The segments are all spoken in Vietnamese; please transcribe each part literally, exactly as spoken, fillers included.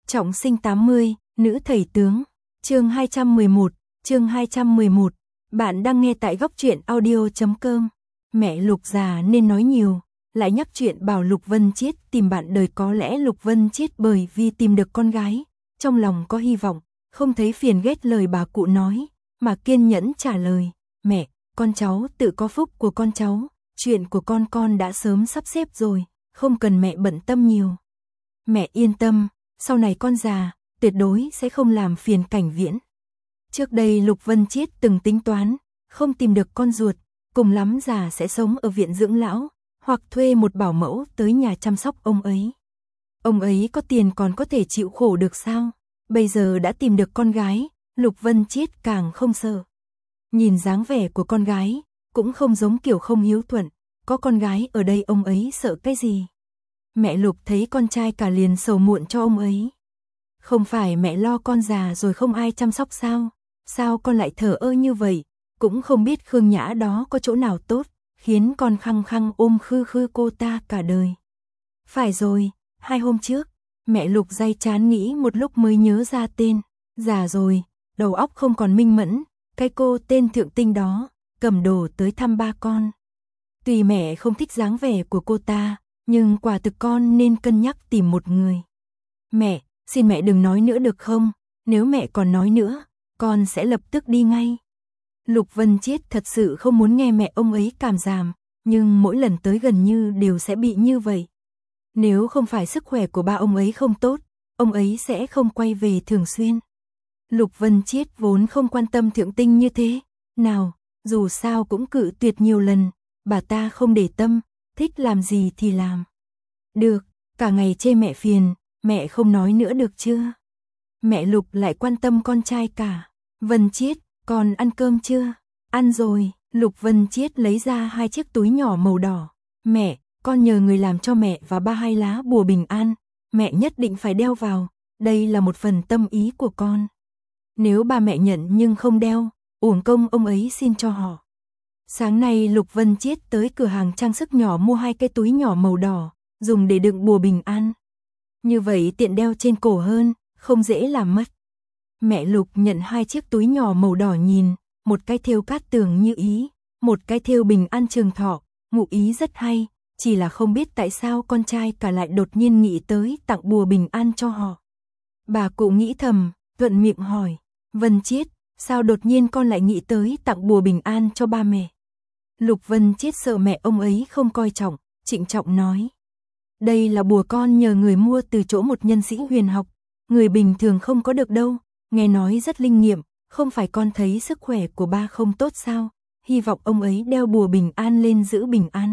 Trọng sinh tám mươi, nữ thầy tướng. Chương hai trăm mười một, chương hai trăm mười một. Bạn đang nghe tại góc truyện audio chấm com. Mẹ Lục già nên nói nhiều, lại nhắc chuyện bảo Lục Vân Chiết tìm bạn đời, có lẽ Lục Vân Chiết bởi vì tìm được con gái, trong lòng có hy vọng, không thấy phiền ghét lời bà cụ nói, mà kiên nhẫn trả lời, mẹ, con cháu tự có phúc của con cháu, chuyện của con con đã sớm sắp xếp rồi, không cần mẹ bận tâm nhiều. Mẹ yên tâm, sau này con già, tuyệt đối sẽ không làm phiền Cảnh Viễn. Trước đây Lục Vân Chiết từng tính toán, không tìm được con ruột, cùng lắm già sẽ sống ở viện dưỡng lão, hoặc thuê một bảo mẫu tới nhà chăm sóc ông ấy. Ông ấy có tiền còn có thể chịu khổ được sao? Bây giờ đã tìm được con gái, Lục Vân Chiết càng không sợ. Nhìn dáng vẻ của con gái, cũng không giống kiểu không hiếu thuận, có con gái ở đây ông ấy sợ cái gì? Mẹ Lục thấy con trai cả liền sầu muộn cho ông ấy. Không phải mẹ lo con già rồi không ai chăm sóc sao? Sao con lại thờ ơ như vậy? Cũng không biết Khương Nhã đó có chỗ nào tốt, khiến con khăng khăng ôm khư khư cô ta cả đời. Phải rồi, hai hôm trước, mẹ Lục day chán nghĩ một lúc mới nhớ ra tên. Già rồi, đầu óc không còn minh mẫn, cái cô tên Thượng Tinh đó, cầm đồ tới thăm ba con. Tuy mẹ không thích dáng vẻ của cô ta, nhưng quả thực con nên cân nhắc tìm một người. Mẹ, xin mẹ đừng nói nữa được không? Nếu mẹ còn nói nữa, con sẽ lập tức đi ngay. Lục Vân Chiết thật sự không muốn nghe mẹ ông ấy cảm giảm, nhưng mỗi lần tới gần như đều sẽ bị như vậy. Nếu không phải sức khỏe của ba ông ấy không tốt, ông ấy sẽ không quay về thường xuyên. Lục Vân Chiết vốn không quan tâm Thượng Tinh như thế. Nào, dù sao cũng cự tuyệt nhiều lần, bà ta không để tâm, thích làm gì thì làm. Được, cả ngày chê mẹ phiền, mẹ không nói nữa được chưa? Mẹ Lục lại quan tâm con trai cả. Vân Chiết, con ăn cơm chưa? Ăn rồi. Lục Vân Chiết lấy ra hai chiếc túi nhỏ màu đỏ. Mẹ, con nhờ người làm cho mẹ và ba hai lá bùa bình an. Mẹ nhất định phải đeo vào. Đây là một phần tâm ý của con. Nếu ba mẹ nhận nhưng không đeo, uổng công ông ấy xin cho họ. Sáng nay Lục Vân Chiết tới cửa hàng trang sức nhỏ mua hai cái túi nhỏ màu đỏ, dùng để đựng bùa bình an. Như vậy tiện đeo trên cổ hơn, không dễ làm mất. Mẹ Lục nhận hai chiếc túi nhỏ màu đỏ nhìn, một cái thêu cát tường như ý, một cái thêu bình an trường thọ, ngụ ý rất hay, chỉ là không biết tại sao con trai cả lại đột nhiên nghĩ tới tặng bùa bình an cho họ. Bà cụ nghĩ thầm, thuận miệng hỏi, Vân Chiết, sao đột nhiên con lại nghĩ tới tặng bùa bình an cho ba mẹ? Lục Vân Chiết sợ mẹ ông ấy không coi trọng, trịnh trọng nói. Đây là bùa con nhờ người mua từ chỗ một nhân sĩ huyền học, người bình thường không có được đâu, nghe nói rất linh nghiệm, không phải con thấy sức khỏe của ba không tốt sao, hy vọng ông ấy đeo bùa bình an lên giữ bình an.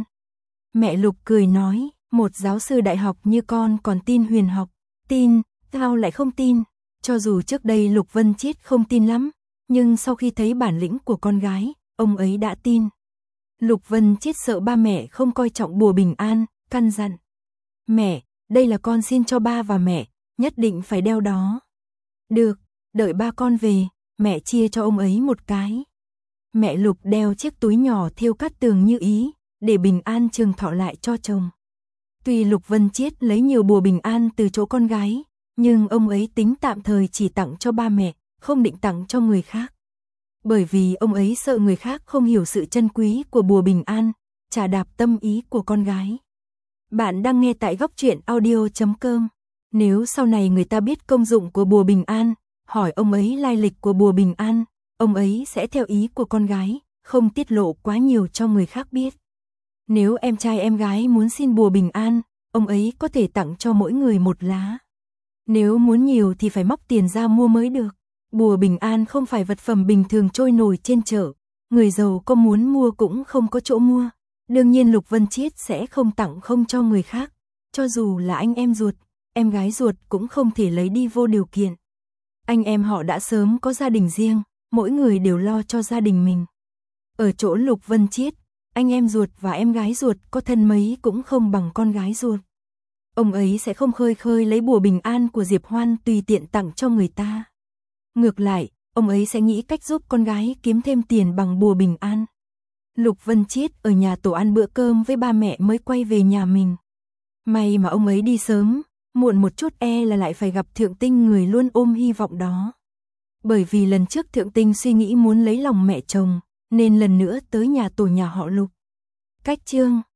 Mẹ Lục cười nói, một giáo sư đại học như con còn tin huyền học, tin, tao lại không tin, cho dù trước đây Lục Vân Chiết không tin lắm, nhưng sau khi thấy bản lĩnh của con gái, ông ấy đã tin. Lục Vân Chiết sợ ba mẹ không coi trọng bùa bình an, căn dặn. Mẹ, đây là con xin cho ba và mẹ, nhất định phải đeo đó. Được, đợi ba con về, mẹ chia cho ông ấy một cái. Mẹ Lục đeo chiếc túi nhỏ thêu cát tường như ý, để bình an trường thọ lại cho chồng. Tuy Lục Vân Chiết lấy nhiều bùa bình an từ chỗ con gái, nhưng ông ấy tính tạm thời chỉ tặng cho ba mẹ, không định tặng cho người khác. Bởi vì ông ấy sợ người khác không hiểu sự chân quý của bùa bình an, trà đạp tâm ý của con gái. Bạn đang nghe tại góc truyện audio chấm com. Nếu sau này người ta biết công dụng của bùa bình an, hỏi ông ấy lai lịch của bùa bình an, ông ấy sẽ theo ý của con gái, không tiết lộ quá nhiều cho người khác biết. Nếu em trai em gái muốn xin bùa bình an, ông ấy có thể tặng cho mỗi người một lá. Nếu muốn nhiều thì phải móc tiền ra mua mới được. Bùa bình an không phải vật phẩm bình thường trôi nổi trên chợ, người giàu có muốn mua cũng không có chỗ mua. Đương nhiên Lục Vân Chiết sẽ không tặng không cho người khác, cho dù là anh em ruột, em gái ruột cũng không thể lấy đi vô điều kiện. Anh em họ đã sớm có gia đình riêng, mỗi người đều lo cho gia đình mình. Ở chỗ Lục Vân Chiết, anh em ruột và em gái ruột có thân mấy cũng không bằng con gái ruột. Ông ấy sẽ không khơi khơi lấy bùa bình an của Diệp Hoan tùy tiện tặng cho người ta. Ngược lại, ông ấy sẽ nghĩ cách giúp con gái kiếm thêm tiền bằng bùa bình an. Lục Vân Chiết ở nhà tổ ăn bữa cơm với ba mẹ mới quay về nhà mình. May mà ông ấy đi sớm, muộn một chút e là lại phải gặp Thượng Tinh người luôn ôm hy vọng đó. Bởi vì lần trước Thượng Tinh suy nghĩ muốn lấy lòng mẹ chồng, nên lần nữa tới nhà tổ nhà họ Lục. Cách chương